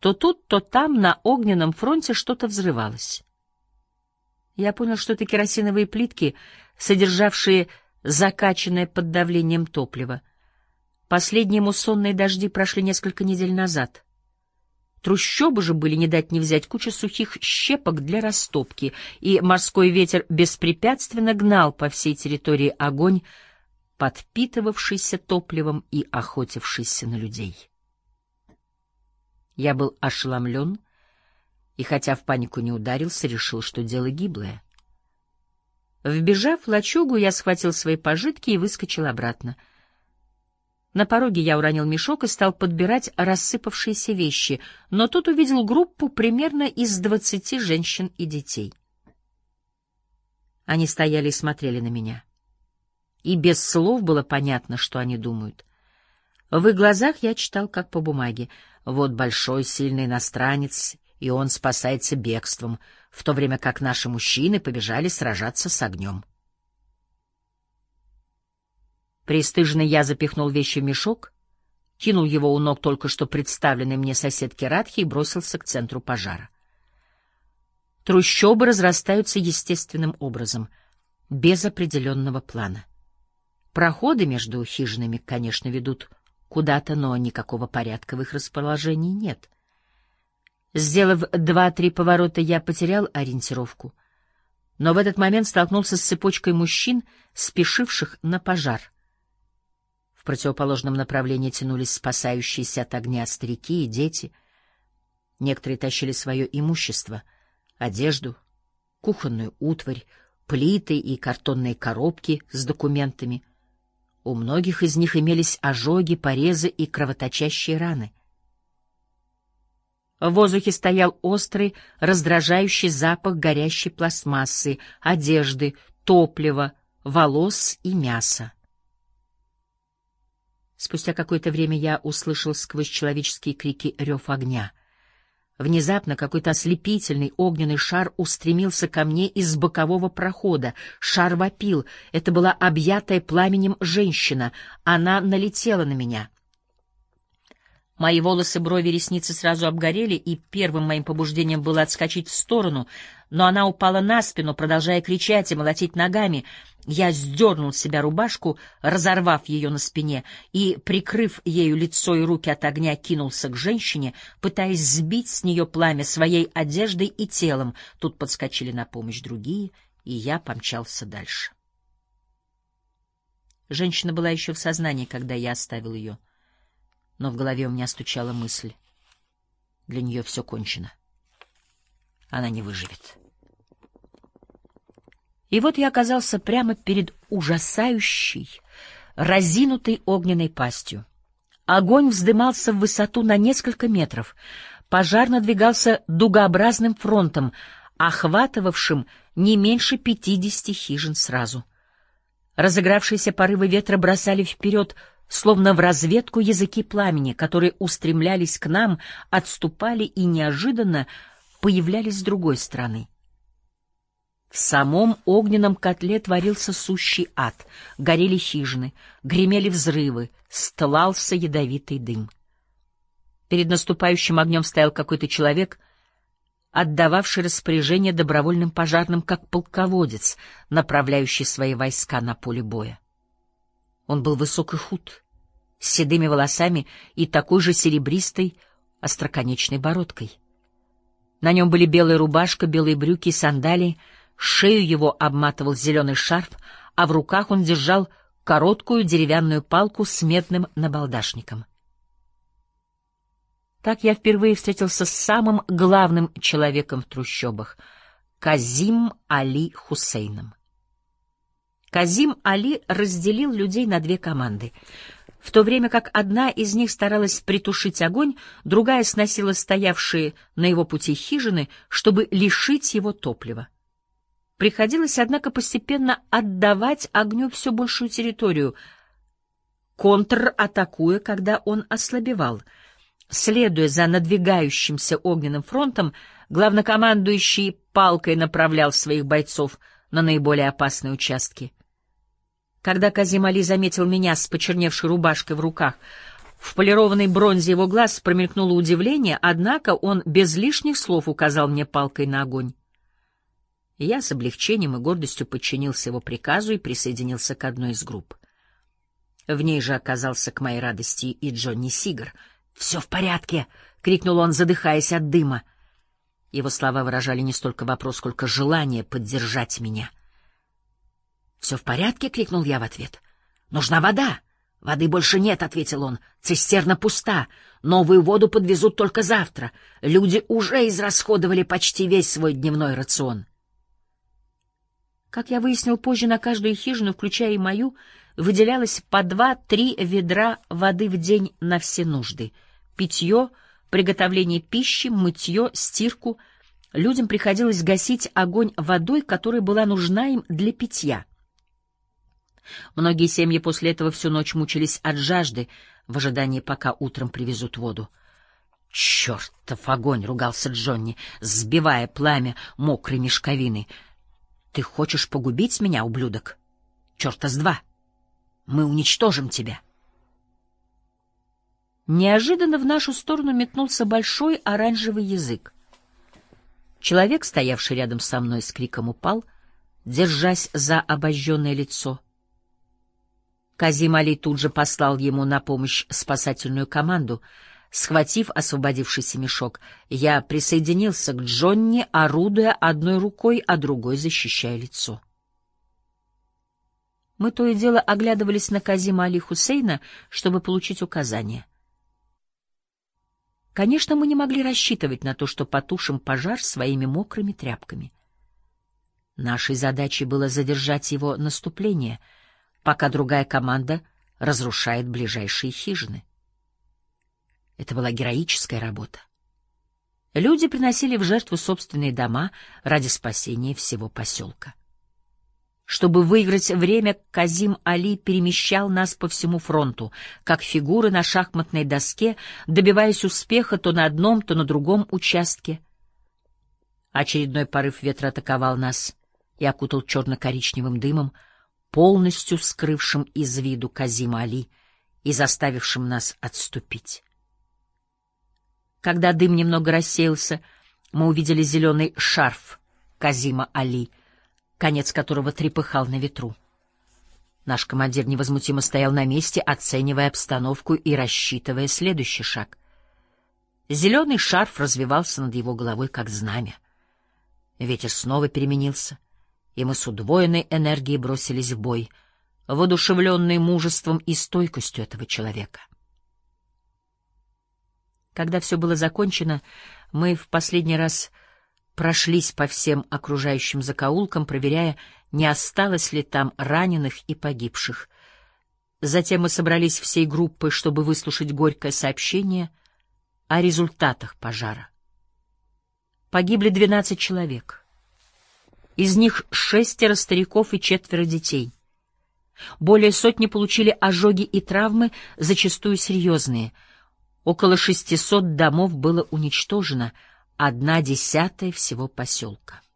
то тут, то там на огненном фронте что-то взрывалось. Я понял, что это керосиновые плитки, содержавшие закачанное под давлением топливо. Последние муссонные дожди прошли несколько недель назад. Трущобы же были не дать не взять куча сухих щепок для растопки, и морской ветер беспрепятственно гнал по всей территории огонь, подпитывавшийся топливом и охотившийся на людей. Я был ошеломлен, и хотя в панику не ударился, решил, что дело гиблое. Вбежав в лачугу, я схватил свои пожитки и выскочил обратно. На пороге я уронил мешок и стал подбирать рассыпавшиеся вещи, но тут увидел группу примерно из 20 женщин и детей. Они стояли и смотрели на меня. И без слов было понятно, что они думают. В их глазах я читал, как по бумаге. Вот большой, сильный иностранец, и он спасается бегством, в то время как наши мужчины побежали сражаться с огнем. Пристыженный я запихнул вещи в мешок, кинул его у ног только что представленной мне соседки Радхи и бросился к центру пожара. Трущобы разрастаются естественным образом, без определенного плана. Проходы между хижинами, конечно, ведут куда-то, но никакого порядка в их расположении нет. Сделав 2-3 поворота, я потерял ориентировку, но в этот момент столкнулся с цепочкой мужчин, спешивших на пожар. В противоположном направлении тянулись спасающиеся от огня старики и дети. Некоторые тащили свое имущество — одежду, кухонную утварь, плиты и картонные коробки с документами. У многих из них имелись ожоги, порезы и кровоточащие раны. В воздухе стоял острый, раздражающий запах горящей пластмассы, одежды, топлива, волос и мяса. Спустя какое-то время я услышал сквозь человеческие крики рев огня. Внезапно какой-то ослепительный огненный шар устремился ко мне из бокового прохода. Шар вопил. Это была объятая пламенем женщина. Она налетела на меня. Мои волосы, брови, ресницы сразу обгорели, и первым моим побуждением было отскочить в сторону, но она упала на спину, продолжая кричать и молотить ногами. Я сдернул с себя рубашку, разорвав ее на спине, и, прикрыв ею лицо и руки от огня, кинулся к женщине, пытаясь сбить с нее пламя своей одеждой и телом. Тут подскочили на помощь другие, и я помчался дальше. Женщина была еще в сознании, когда я оставил ее. Но в голове у меня стучала мысль. Для нее все кончено. Она не выживет. И вот я оказался прямо перед ужасающей, разинутой огненной пастью. Огонь вздымался в высоту на несколько метров. Пожар надвигался дугообразным фронтом, охватывавшим не меньше 50 хижин сразу. Разыгравшиеся порывы ветра бросали вперед, словно в разведку, языки пламени, которые устремлялись к нам, отступали и неожиданно появлялись с другой стороны. В самом огненном котле творился сущий ад. Горели хижины, гремели взрывы, стлался ядовитый дым. Перед наступающим огнем стоял какой-то человек, отдававший распоряжение добровольным пожарным, как полководец, направляющий свои войска на поле боя. Он был высок и худ, с седыми волосами и такой же серебристой, остроконечной бородкой. На нем были белая рубашка, белые брюки и сандалии, шею его обматывал зеленый шарф, а в руках он держал короткую деревянную палку с медным набалдашником. Так я впервые встретился с самым главным человеком в трущобах — Казим Али Хусейном. Казим Али разделил людей на две команды. В то время как одна из них старалась притушить огонь, другая сносила стоявшие на его пути хижины, чтобы лишить его топлива. Приходилось, однако, постепенно отдавать огню все большую территорию, контратакуя, когда он ослабевал. Следуя за надвигающимся огненным фронтом, главнокомандующий палкой направлял своих бойцов на наиболее опасные участки. Когда Казим Али заметил меня с почерневшей рубашкой в руках, В полированной бронзе его глаз промелькнуло удивление, однако он без лишних слов указал мне палкой на огонь. Я с облегчением и гордостью подчинился его приказу и присоединился к одной из групп. В ней же оказался, к моей радости, и Джонни Сигар. «Все в порядке!» — крикнул он, задыхаясь от дыма. Его слова выражали не столько вопрос, сколько желание поддержать меня. «Все в порядке?» — крикнул я в ответ. «Нужна вода!» «Воды больше нет», — ответил он. «Цистерна пуста. Новую воду подвезут только завтра. Люди уже израсходовали почти весь свой дневной рацион». Как я выяснил позже, на каждую хижину, включая и мою, выделялось по 2-3 ведра воды в день на все нужды. Питье, приготовление пищи, мытье, стирку. Людям приходилось гасить огонь водой, которая была нужна им для питья. Многие семьи после этого всю ночь мучились от жажды, в ожидании, пока утром привезут воду. «Чертов огонь!» — ругался Джонни, сбивая пламя мокрой мешковиной. «Ты хочешь погубить меня, ублюдок? Черта с два! Мы уничтожим тебя!» Неожиданно в нашу сторону метнулся большой оранжевый язык. Человек, стоявший рядом со мной, с криком упал, держась за обожженное лицо. Казим Али тут же послал ему на помощь спасательную команду. Схватив освободившийся мешок, я присоединился к Джонни, орудуя одной рукой, а другой защищая лицо. Мы то и дело оглядывались на Казима Али Хусейна, чтобы получить указания. Конечно, мы не могли рассчитывать на то, что потушим пожар своими мокрыми тряпками. Нашей задачей было задержать его наступление, пока другая команда разрушает ближайшие хижины. Это была героическая работа. Люди приносили в жертву собственные дома ради спасения всего поселка. Чтобы выиграть время, Казим Али перемещал нас по всему фронту, как фигуры на шахматной доске, добиваясь успеха то на одном, то на другом участке. Очередной порыв ветра атаковал нас и окутал черно-коричневым дымом, полностью скрывшим из виду Казима Али и заставившим нас отступить. Когда дым немного рассеялся, мы увидели зеленый шарф Казима Али, конец которого трепыхал на ветру. Наш командир невозмутимо стоял на месте, оценивая обстановку и рассчитывая следующий шаг. Зеленый шарф развивался над его головой, как знамя. Ветер снова переменился, и мы с удвоенной энергией бросились в бой, воодушевленные мужеством и стойкостью этого человека. Когда все было закончено, мы в последний раз прошлись по всем окружающим закоулкам, проверяя, не осталось ли там раненых и погибших. Затем мы собрались всей группой, чтобы выслушать горькое сообщение о результатах пожара. Погибли 12 человек. Из них 6 стариков и 4 детей. Более сотни получили ожоги и травмы, зачастую серьезные. Около 600 домов было уничтожено, 1/10 всего поселка.